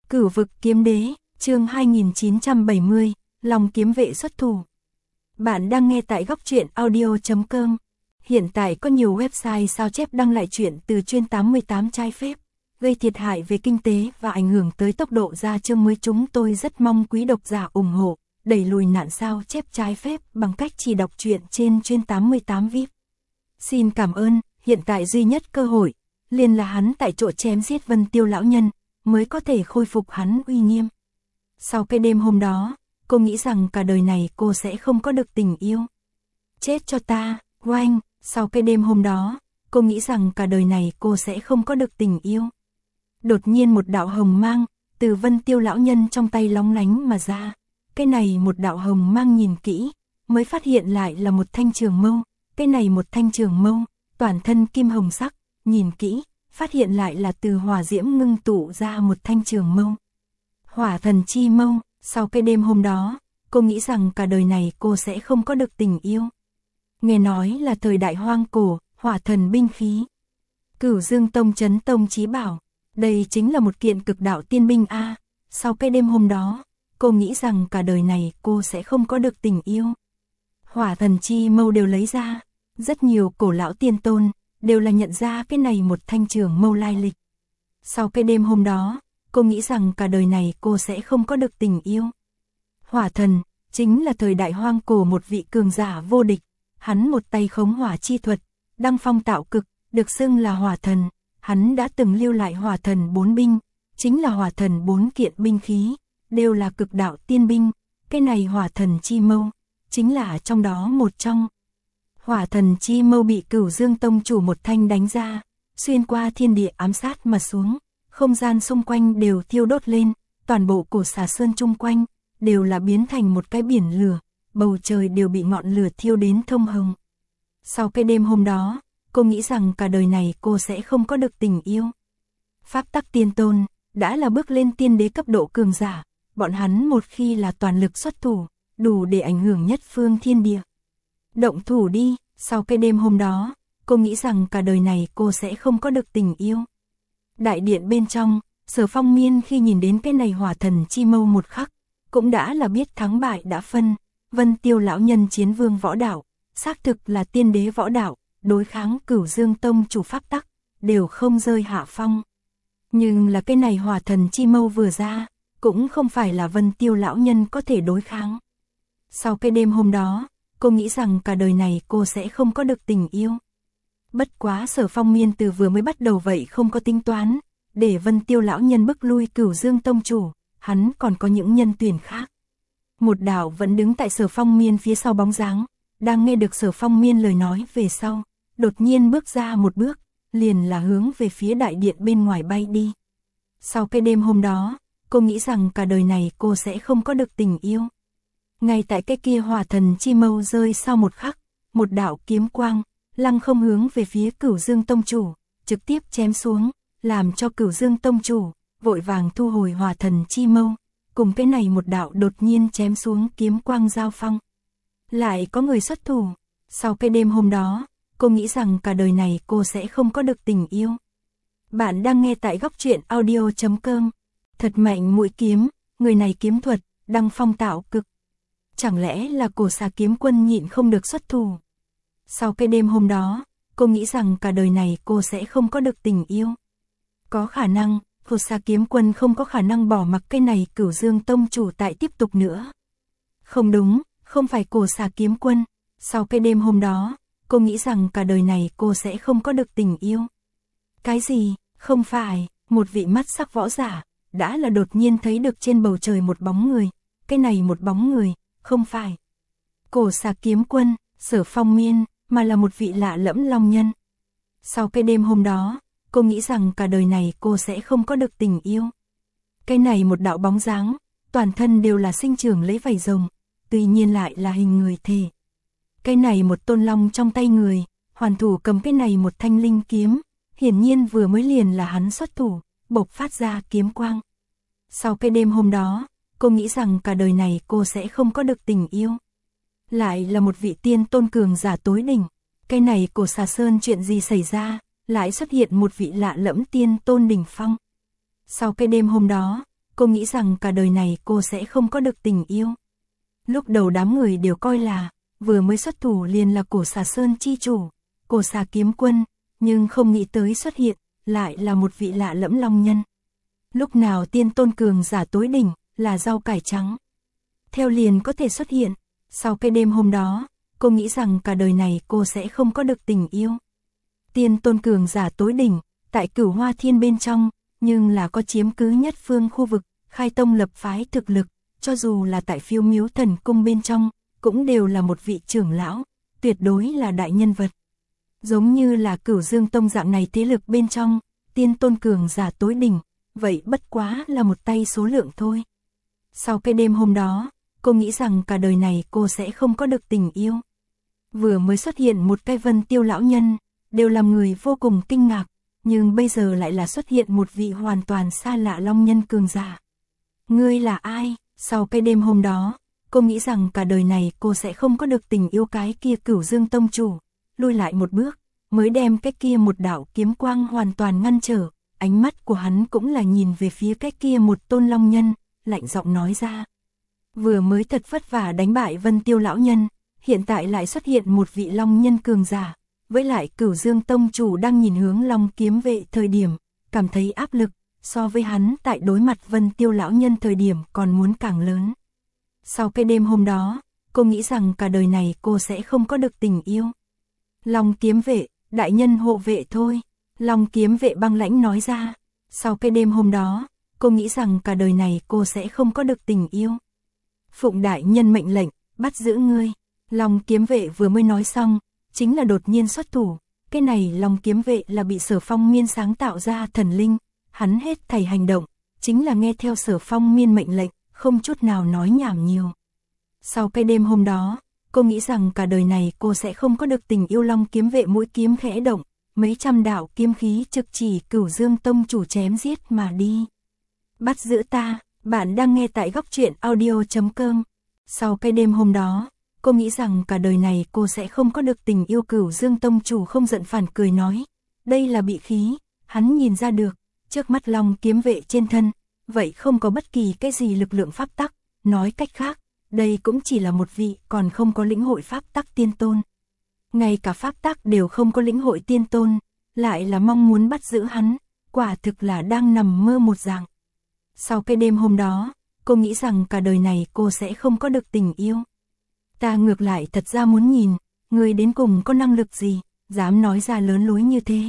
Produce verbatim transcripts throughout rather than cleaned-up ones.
Cửu vực kiếm đế, chương hai nghìn chín trăm bảy mươi, Long kiếm vệ xuất thủ. Bạn đang nghe tại góc truyện audio chấm com. Hiện tại có nhiều website sao chép đăng lại truyện từ chuyên tám mươi tám trái phép, gây thiệt hại về kinh tế và ảnh hưởng tới tốc độ ra chương mới. Chúng tôi rất mong quý độc giả ủng hộ, đẩy lùi nạn sao chép trái phép bằng cách chỉ đọc truyện trên chuyên tám mươi tám vi ai pi. Xin cảm ơn, hiện tại duy nhất cơ hội, liền là hắn tại chỗ chém giết Vân Tiêu lão nhân, mới có thể khôi phục hắn uy nghiêm. Sau cái đêm hôm đó, cô nghĩ rằng cả đời này cô sẽ không có được tình yêu. Chết cho ta, oanh, sau cái đêm hôm đó, cô nghĩ rằng cả đời này cô sẽ không có được tình yêu. Đột nhiên một đạo hồng mang, từ Vân Tiêu lão nhân trong tay lóng lánh mà ra. Cái này một đạo hồng mang nhìn kỹ, mới phát hiện lại là một thanh trường mâu. Cái này một thanh trường mâu, toàn thân kim hồng sắc, nhìn kỹ, phát hiện lại là từ hỏa diễm ngưng tụ ra một thanh trường mâu. Hỏa thần chi mâu, sau cái đêm hôm đó, cô nghĩ rằng cả đời này cô sẽ không có được tình yêu. Nghe nói là thời đại hoang cổ, hỏa thần binh khí. Cửu Dương Tông Chấn Tông chí bảo, đây chính là một kiện cực đạo tiên binh a. Sau cái đêm hôm đó, cô nghĩ rằng cả đời này cô sẽ không có được tình yêu. Hỏa thần chi mâu đều lấy ra, rất nhiều cổ lão tiên tôn đều là nhận ra cái này một thanh trường mâu lai lịch. Sau cái đêm hôm đó, cô nghĩ rằng cả đời này cô sẽ không có được tình yêu. Hỏa thần, chính là thời đại hoang cổ một vị cường giả vô địch, hắn một tay khống hỏa chi thuật, đăng phong tạo cực, được xưng là hỏa thần, hắn đã từng lưu lại hỏa thần bốn binh, chính là hỏa thần bốn kiện binh khí, đều là cực đạo tiên binh, cái này hỏa thần chi mâu, chính là trong đó một trong. Hỏa thần chi mâu bị Cửu Dương Tông chủ một thanh đánh ra, xuyên qua thiên địa ám sát mà xuống, không gian xung quanh đều thiêu đốt lên, toàn bộ cổ xà sơn chung quanh đều là biến thành một cái biển lửa, bầu trời đều bị ngọn lửa thiêu đến thông hồng. Sau cái đêm hôm đó, cô nghĩ rằng cả đời này cô sẽ không có được tình yêu. Pháp tắc tiên tôn, đã là bước lên tiên đế cấp độ cường giả, bọn hắn một khi là toàn lực xuất thủ, đủ để ảnh hưởng nhất phương thiên địa. Động thủ đi, sau cái đêm hôm đó, cô nghĩ rằng cả đời này cô sẽ không có được tình yêu. Đại điện bên trong, Sở Phong Miên khi nhìn đến cái này hỏa thần chi mâu một khắc, cũng đã là biết thắng bại đã phân. Vân Tiêu lão nhân chiến vương võ đạo, xác thực là tiên đế võ đạo, đối kháng Cửu Dương Tông chủ pháp tắc, đều không rơi hạ phong. Nhưng là cái này hỏa thần chi mâu vừa ra, cũng không phải là Vân Tiêu lão nhân có thể đối kháng. Sau cái đêm hôm đó, cô nghĩ rằng cả đời này cô sẽ không có được tình yêu. Bất quá Sở Phong Miên từ vừa mới bắt đầu vậy không có tính toán, để Vân Tiêu lão nhân bức lui Cửu Dương Tông chủ, hắn còn có những nhân tuyển khác. Một đạo vẫn đứng tại Sở Phong Miên phía sau bóng dáng, đang nghe được Sở Phong Miên lời nói về sau, đột nhiên bước ra một bước, liền là hướng về phía đại điện bên ngoài bay đi. Sau cái đêm hôm đó, cô nghĩ rằng cả đời này cô sẽ không có được tình yêu. Ngay tại cái kia hỏa thần chi mâu rơi sau một khắc, một đạo kiếm quang, lăng không hướng về phía Cửu Dương Tông chủ, trực tiếp chém xuống, làm cho Cửu Dương Tông chủ vội vàng thu hồi hỏa thần chi mâu, cùng cái này một đạo đột nhiên chém xuống kiếm quang giao phong. Lại có người xuất thủ, sau cái đêm hôm đó, cô nghĩ rằng cả đời này cô sẽ không có được tình yêu. Bạn đang nghe tại góc truyện audio chấm com. Thật mạnh mũi kiếm, người này kiếm thuật, đăng phong tạo cực. Chẳng lẽ là cổ xà kiếm quân nhịn không được xuất thủ? Sau cái đêm hôm đó, cô nghĩ rằng cả đời này cô sẽ không có được tình yêu. Có khả năng, cổ xà kiếm quân không có khả năng bỏ mặc cái này Cửu Dương Tông chủ tại tiếp tục nữa. Không đúng, không phải cổ xà kiếm quân. Sau cái đêm hôm đó, cô nghĩ rằng cả đời này cô sẽ không có được tình yêu. Cái gì? Không phải, một vị mắt sắc võ giả, đã là đột nhiên thấy được trên bầu trời một bóng người. Cái này một bóng người, không phải cổ xà kiếm quân, Sở Phong Miên, mà là một vị lạ lẫm long nhân. Sau cái đêm hôm đó, cô nghĩ rằng cả đời này cô sẽ không có được tình yêu. Cái này một đạo bóng dáng, toàn thân đều là sinh trưởng lấy vảy rồng, tuy nhiên lại là hình người thể. Cái này một tôn long trong tay người, hoàn thủ cầm cái này một thanh linh kiếm, hiển nhiên vừa mới liền là hắn xuất thủ, bộc phát ra kiếm quang. Sau cái đêm hôm đó, cô nghĩ rằng cả đời này cô sẽ không có được tình yêu. Lại là một vị tiên tôn cường giả tối đỉnh, cái này cổ xà sơn chuyện gì xảy ra, lại xuất hiện một vị lạ lẫm tiên tôn đỉnh phong. Sau cái đêm hôm đó, cô nghĩ rằng cả đời này cô sẽ không có được tình yêu. Lúc đầu đám người đều coi là, vừa mới xuất thủ liền là Cổ Xà Sơn chi chủ, Cổ Xà kiếm quân, nhưng không nghĩ tới xuất hiện, lại là một vị lạ lẫm long nhân. Lúc nào tiên tôn cường giả tối đỉnh, là rau cải trắng. Theo liền có thể xuất hiện, sau cái đêm hôm đó, cô nghĩ rằng cả đời này cô sẽ không có được tình yêu. Tiên tôn cường giả tối đỉnh, tại Cửu Hoa Thiên bên trong, nhưng là có chiếm cứ nhất phương khu vực, khai tông lập phái thực lực, cho dù là tại Phiêu Miếu Thần Cung bên trong, cũng đều là một vị trưởng lão, tuyệt đối là đại nhân vật. Giống như là Cửu Dương Tông dạng này thế lực bên trong, tiên tôn cường giả tối đỉnh, vậy bất quá là một tay số lượng thôi. Sau cái đêm hôm đó, cô nghĩ rằng cả đời này cô sẽ không có được tình yêu. Vừa mới xuất hiện một cái Vân Tiêu lão nhân, đều làm người vô cùng kinh ngạc, nhưng bây giờ lại là xuất hiện một vị hoàn toàn xa lạ long nhân cường giả. Ngươi là ai? Sau cái đêm hôm đó, cô nghĩ rằng cả đời này cô sẽ không có được tình yêu cái kia Cửu Dương Tông chủ, lui lại một bước, mới đem cái kia một đạo kiếm quang hoàn toàn ngăn trở, ánh mắt của hắn cũng là nhìn về phía cái kia một tôn long nhân, lạnh giọng nói ra. Vừa mới thật vất vả đánh bại Vân Tiêu lão nhân, hiện tại lại xuất hiện một vị long nhân cường giả, với lại Cửu Dương Tông chủ đang nhìn hướng Long Kiếm Vệ thời điểm, cảm thấy áp lực, so với hắn tại đối mặt Vân Tiêu lão nhân thời điểm còn muốn càng lớn. Sau cái đêm hôm đó, cô nghĩ rằng cả đời này cô sẽ không có được tình yêu. Long Kiếm Vệ, đại nhân hộ vệ thôi, Long Kiếm Vệ băng lãnh nói ra. Sau cái đêm hôm đó, cô nghĩ rằng cả đời này cô sẽ không có được tình yêu. Phụng đại nhân mệnh lệnh, bắt giữ ngươi. Long Kiếm Vệ vừa mới nói xong, chính là đột nhiên xuất thủ. Cái này Long Kiếm Vệ là bị Sở Phong Miên sáng tạo ra thần linh, hắn hết thảy hành động, chính là nghe theo Sở Phong Miên mệnh lệnh, không chút nào nói nhảm nhiều. Sau cái đêm hôm đó, cô nghĩ rằng cả đời này cô sẽ không có được tình yêu. Long Kiếm Vệ mũi kiếm khẽ động, mấy trăm đạo kiếm khí trực chỉ Cửu Dương Tông chủ chém giết mà đi. Bắt giữ ta, bạn đang nghe tại góc truyện audio chấm com. Sau cái đêm hôm đó, cô nghĩ rằng cả đời này cô sẽ không có được tình yêu. Cửu Dương Tông chủ không giận phản cười nói, đây là bị khí, hắn nhìn ra được, trước mắt Long Kiếm Vệ trên thân, vậy không có bất kỳ cái gì lực lượng pháp tắc, nói cách khác, đây cũng chỉ là một vị còn không có lĩnh hội pháp tắc tiên tôn. Ngay cả pháp tắc đều không có lĩnh hội tiên tôn, lại là mong muốn bắt giữ hắn, quả thực là đang nằm mơ một dạng. Sau cái đêm hôm đó, cô nghĩ rằng cả đời này cô sẽ không có được tình yêu. Ta ngược lại thật ra muốn nhìn, người đến cùng có năng lực gì, dám nói ra lớn lối như thế.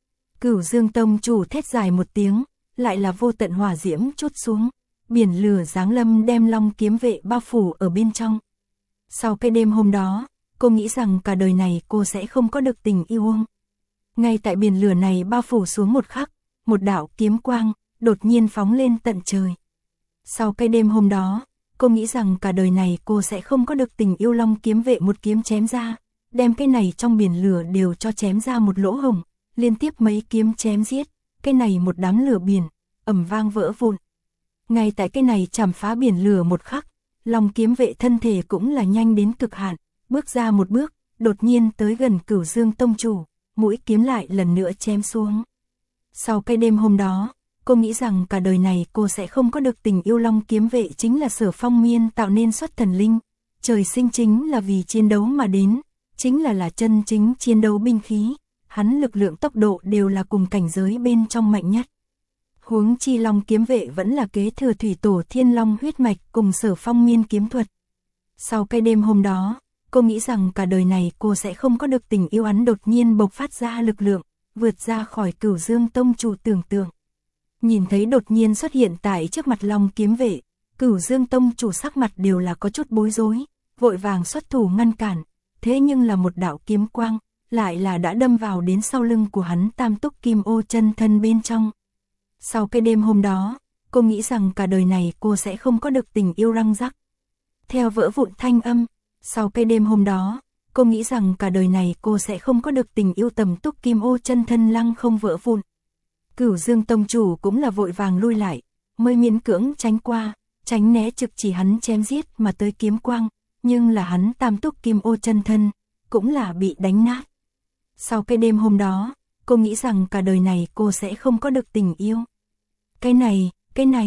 Cửu Dương Tông chủ thét dài một tiếng, lại là vô tận hỏa diễm chút xuống, biển lửa giáng lâm đem Long Kiếm Vệ bao phủ ở bên trong. Sau cái đêm hôm đó, cô nghĩ rằng cả đời này cô sẽ không có được tình yêu. Ngay tại biển lửa này bao phủ xuống một khắc, một đạo kiếm quang đột nhiên phóng lên tận trời. Sau cái đêm hôm đó, cô nghĩ rằng cả đời này cô sẽ không có được tình yêu. Long Kiếm Vệ một kiếm chém ra, đem cái này trong biển lửa đều cho chém ra một lỗ hổng, liên tiếp mấy kiếm chém giết, cái này một đám lửa biển ầm vang vỡ vụn. Ngay tại cái này chảm phá biển lửa một khắc, Long Kiếm Vệ thân thể cũng là nhanh đến cực hạn, bước ra một bước, đột nhiên tới gần Cửu Dương Tông chủ, mũi kiếm lại lần nữa chém xuống. Sau cái đêm hôm đó, cô nghĩ rằng cả đời này cô sẽ không có được tình yêu. Long Kiếm Vệ chính là Sở Phong Miên tạo nên xuất thần linh, trời sinh chính là vì chiến đấu mà đến, chính là là chân chính chiến đấu binh khí, hắn lực lượng tốc độ đều là cùng cảnh giới bên trong mạnh nhất. Huống chi Long Kiếm Vệ vẫn là kế thừa thủy tổ Thiên Long huyết mạch cùng Sở Phong Miên kiếm thuật. Sau cái đêm hôm đó, cô nghĩ rằng cả đời này cô sẽ không có được tình yêu. Hắn đột nhiên bộc phát ra lực lượng, vượt ra khỏi Cửu Dương Tông chủ tưởng tượng. Nhìn thấy đột nhiên xuất hiện tại trước mặt Long Kiếm Vệ, Cửu Dương Tông chủ sắc mặt đều là có chút bối rối, vội vàng xuất thủ ngăn cản, thế nhưng là một đạo kiếm quang, lại là đã đâm vào đến sau lưng của hắn Tam Túc Kim Ô chân thân bên trong. Sau cái đêm hôm đó, cô nghĩ rằng cả đời này cô sẽ không có được tình yêu. Răng rắc, theo vỡ vụn thanh âm. Sau cái đêm hôm đó, cô nghĩ rằng cả đời này cô sẽ không có được tình yêu. Tam Túc Kim Ô chân thân lăng không vỡ vụn. Cửu Dương Tông chủ cũng là vội vàng lui lại, mới miễn cưỡng tránh qua, tránh né trực chỉ hắn chém giết mà tới kiếm quang, nhưng là hắn Tam Túc Kim Ô chân thân cũng là bị đánh nát. Sau cái đêm hôm đó, cô nghĩ rằng cả đời này cô sẽ không có được tình yêu. Cái này, cái này,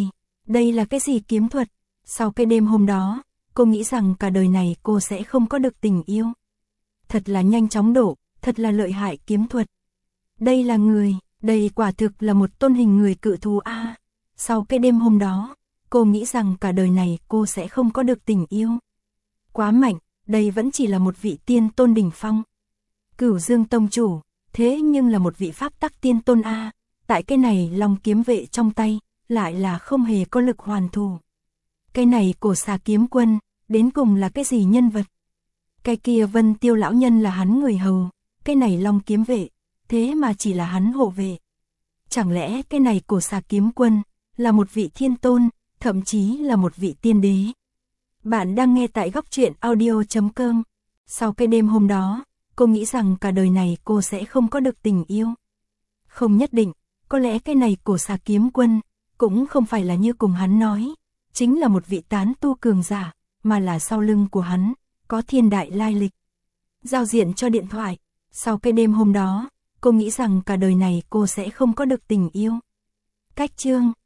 Đây là cái gì kiếm thuật? Sau cái đêm hôm đó, cô nghĩ rằng cả đời này cô sẽ không có được tình yêu. Thật là nhanh chóng đổ, thật là lợi hại kiếm thuật. Đây là người, đây quả thực là một tôn hình người cự thú a. À, sau cái đêm hôm đó, cô nghĩ rằng cả đời này cô sẽ không có được tình yêu. Quá mạnh, đây vẫn chỉ là một vị tiên tôn đỉnh phong. Cửu Dương tông chủ, thế nhưng là một vị pháp tắc tiên tôn a. À, tại cái này long kiếm vệ trong tay, lại là không hề có lực hoàn thủ. Cái này cổ xà kiếm quân, đến cùng là cái gì nhân vật? Cái kia Vân Tiêu lão nhân là hắn người hầu, cái này long kiếm vệ, thế mà chỉ là hắn hộ vệ. Chẳng lẽ cái này cổ xà kiếm quân, là một vị thiên tôn, thậm chí là một vị tiên đế? Bạn đang nghe tại góc truyện audio chấm com. Sau cái đêm hôm đó, cô nghĩ rằng cả đời này cô sẽ không có được tình yêu. Không nhất định, có lẽ cái này cổ xà kiếm quân, cũng không phải là như cùng hắn nói, chính là một vị tán tu cường giả, mà là sau lưng của hắn, có thiên đại lai lịch. Giao diện cho điện thoại, sau cái đêm hôm đó, cô nghĩ rằng cả đời này cô sẽ không có được tình yêu. Cách chương